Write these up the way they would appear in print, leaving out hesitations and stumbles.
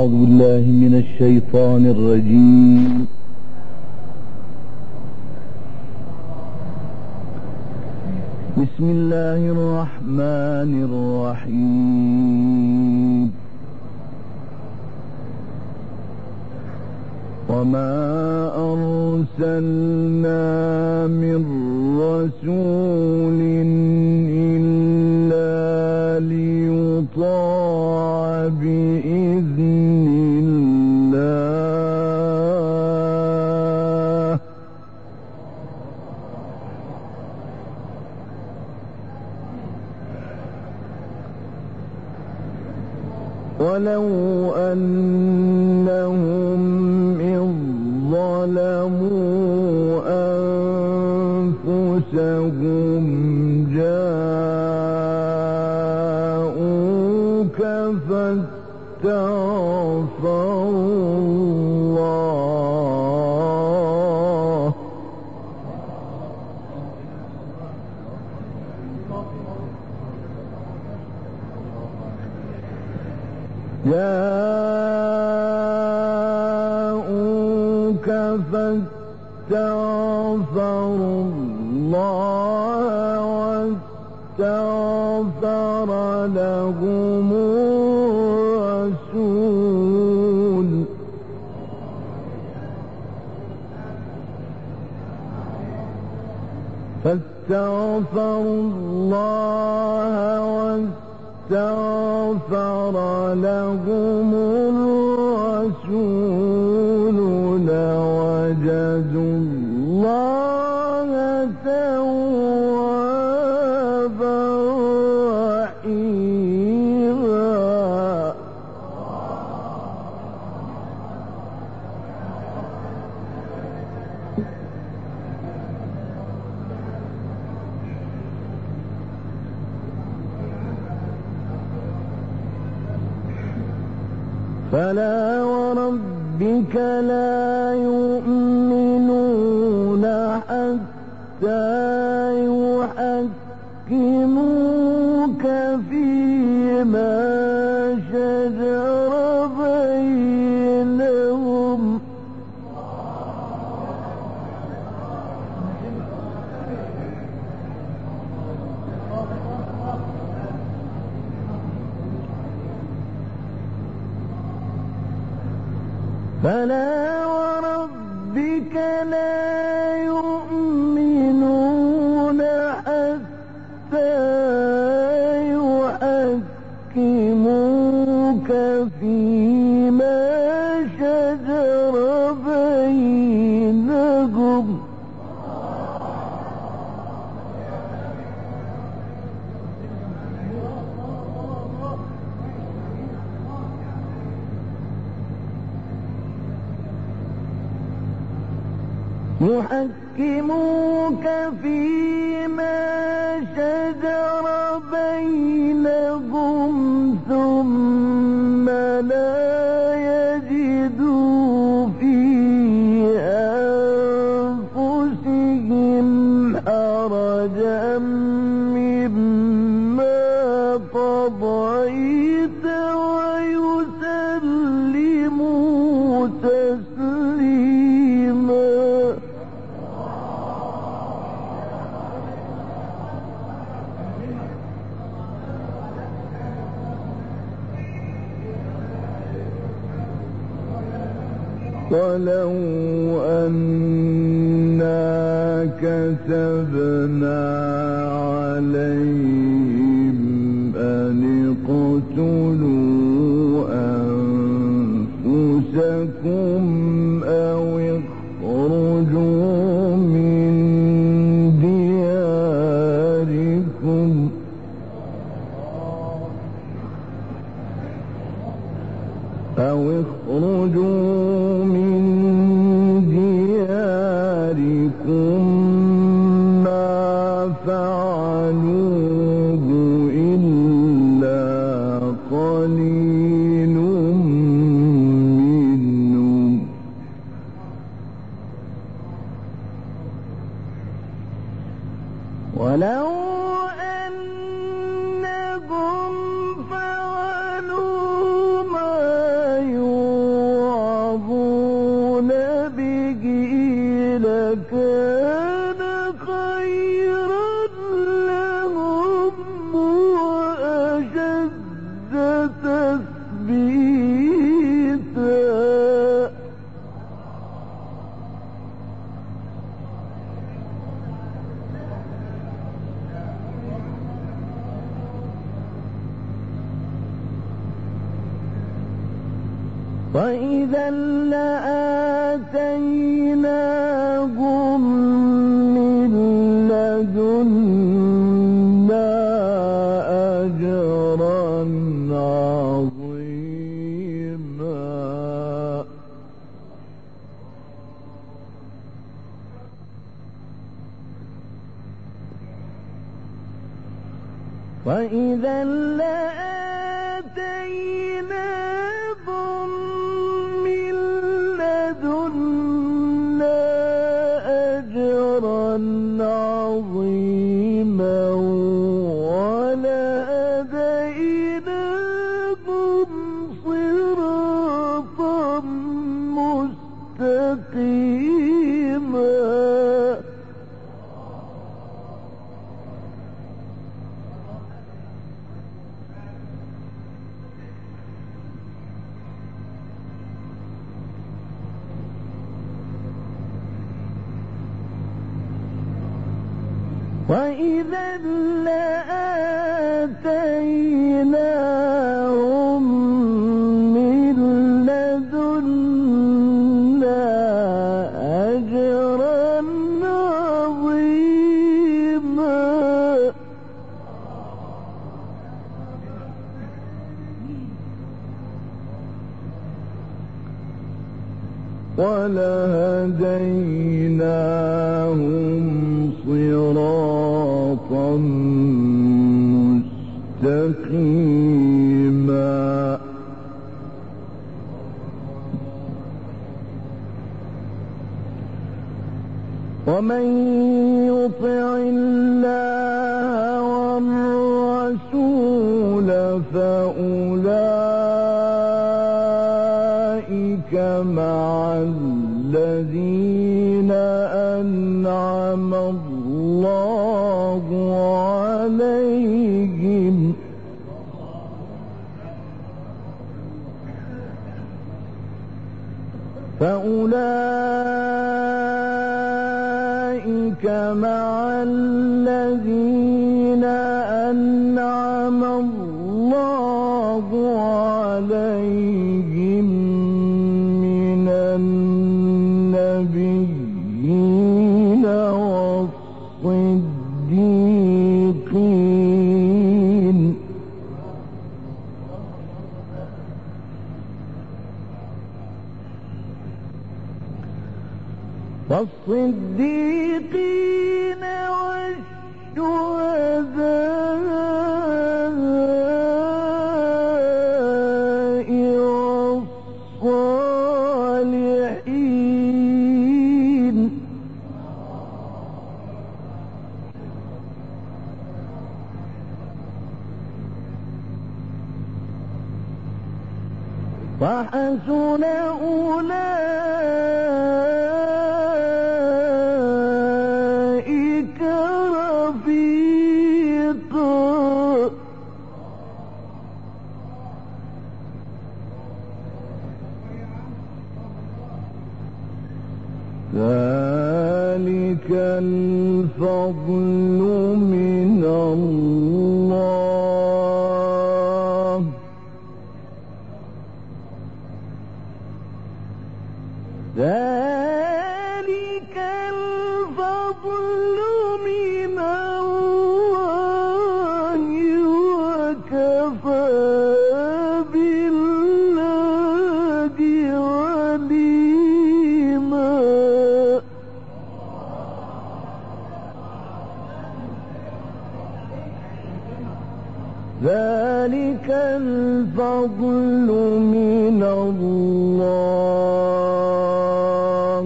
أعوذ بالله من الشيطان الرجيم. بسم الله الرحمن الرحيم. وما أرسلنا من رسول إلا ليطاع بإذن الله ولو أنهم إذ ظلموا أنفسهم جاءوك فاستغفروا الله فاستغفروا الله واستغفر لهم الرسول فاستغفروا الله واستغفر لهم الرسول لوجدوا الله توابا رحيما. فلا وربك لا يؤمنون حتى يحكموك فيما شجر بينهم فلا وربك لا يؤمنون حتى يحكموك فيما شجر بينهم يحكموك فيما شجر بينهم ثم لا يجدوا في أنفسهم حرجا مما قضيت ويسلموا تسليما. ولو أنا كتبنا عليهم أن اقتلوا أنفسكم أو اخرجوا من دياركم ما فعلوه إلا قليل منهم ولو أنهم فعلوا ما يوعظون تثبيتا وإذا لآتيناهم من لدنا أجرا عظيما وإذا لآتيناهم من لدنا أجرا عظيما ولهديناهم صراطا مستقيما وإذا لآتيناهم من لدنا أجرا عظيما ولهديناهم صراطا مستقيما ومن يطع الله والرسول فأولئك مع الذين أنعم الله عليهم فأولئك مع الذين أنعم الله عليهم من النبيين والصديقين والصديقين والصالحين وحسن أولئك رفيقا ذلك الفضل من الله ذلك الفضل من الله وكفى بالله عليما ذلك الفضل من الله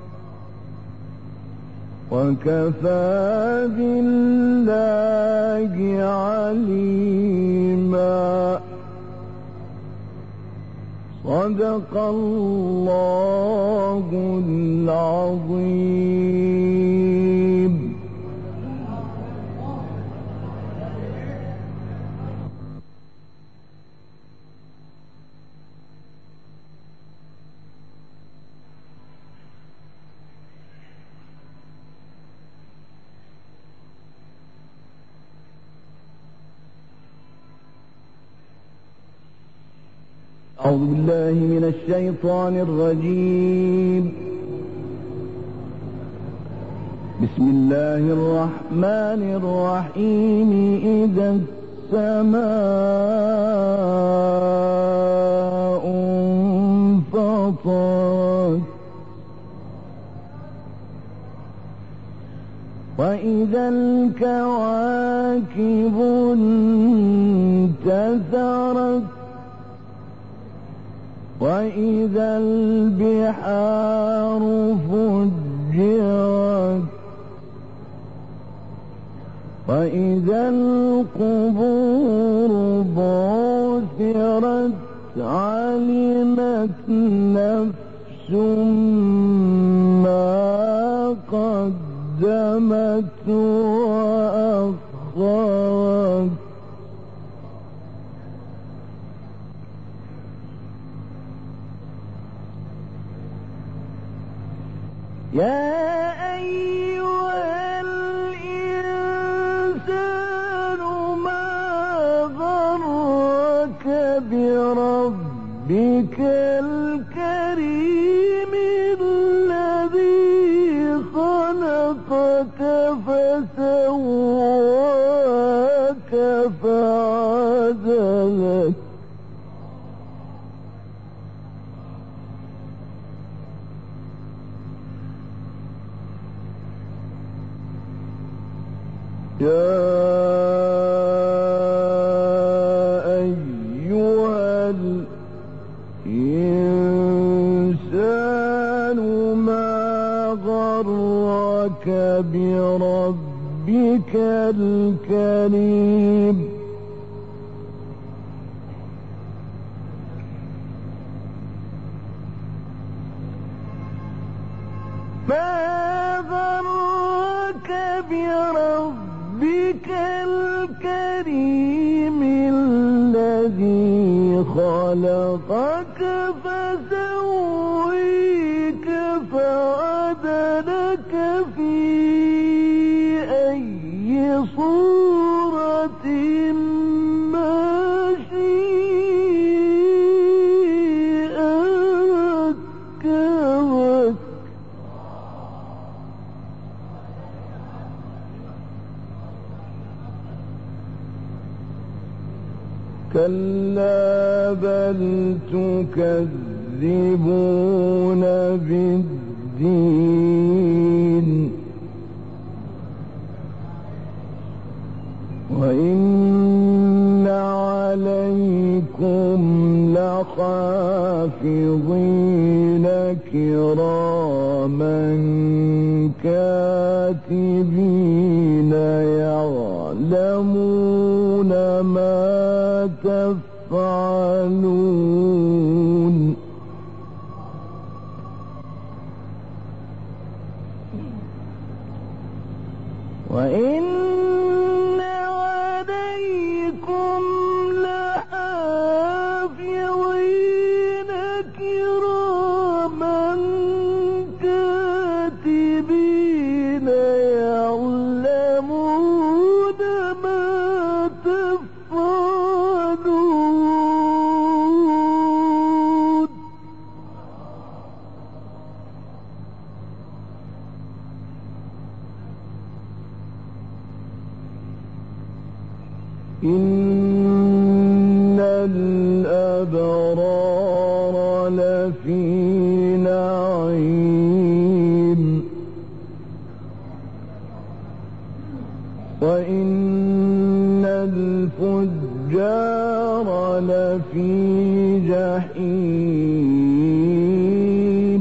وكفى بالله عليما صدق الله العظيم. أعوذ بالله من الشيطان الرجيم. بسم الله الرحمن الرحيم. إذا السماء انفطرت وإذا الكواكب انتثرت وإذا البحار فجرت وإذا القبور بعثرت علمت نفس ما قدمت وأخرت. يا أيها الإنسان ما غرك بربك الكريم الذي خلقك فسواك فعدلك يا أيها الإنسان ما غرك بربك الكريم ما غرك بربك الكريم الذي خلقك فسويك فعدلك في أي صورة ما شاء ركبك. كلا بل تكذبون بالدين وإن عليكم لحافظين كراما كاتبين يعلمون ما تفعلون. وإن عليكم لحافظين كراما كاتبين يعلمون ما تفعلون. إن الأبرار لفي نعيم وإن الفجار لفي جحيم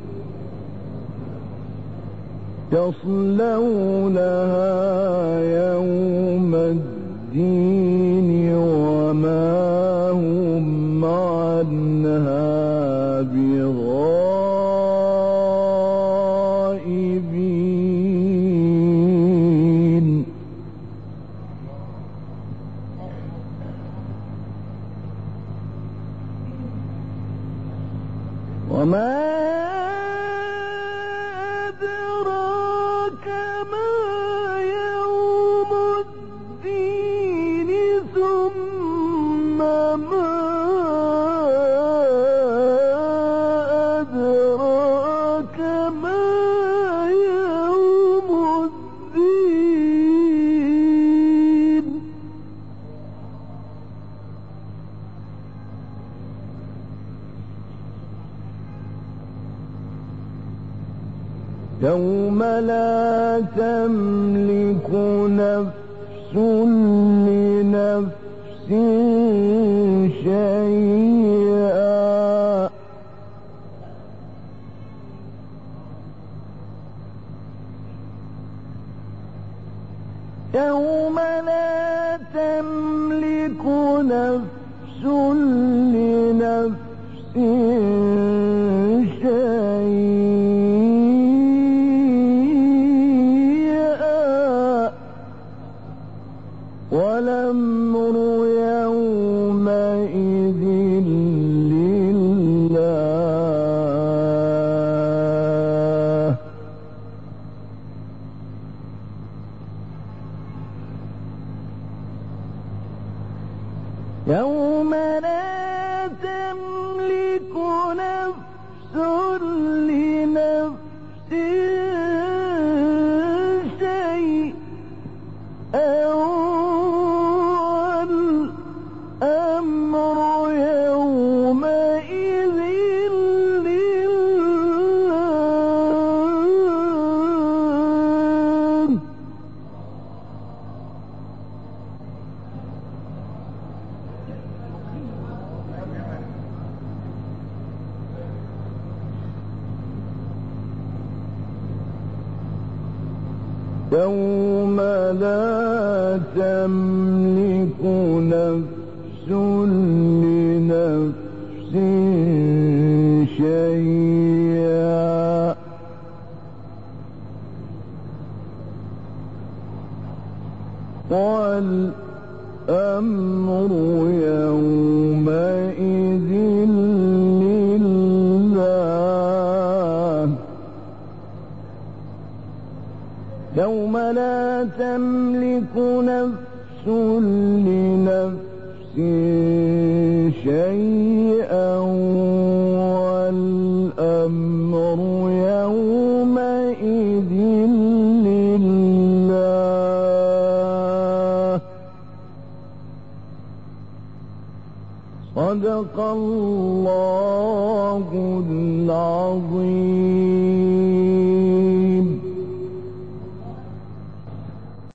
يصلونها يوم الدين وما هم عنها بغائبين. وما أدراك ما يوم الدين ثم ما يوم لا تملك نفس لنفس شيئا يوم لا تملك نفس لنفس شيئا والأمر يومئذ لله يوم لا تملك نفس لنفس شيئا والأمر يومئذ لله يوم لا تملك نفس لنفس شيئا والأمر يومئذ لله يوم لا تملك نفس لنفس شيئا والأمر يومئذ لله صدق الله العظيم.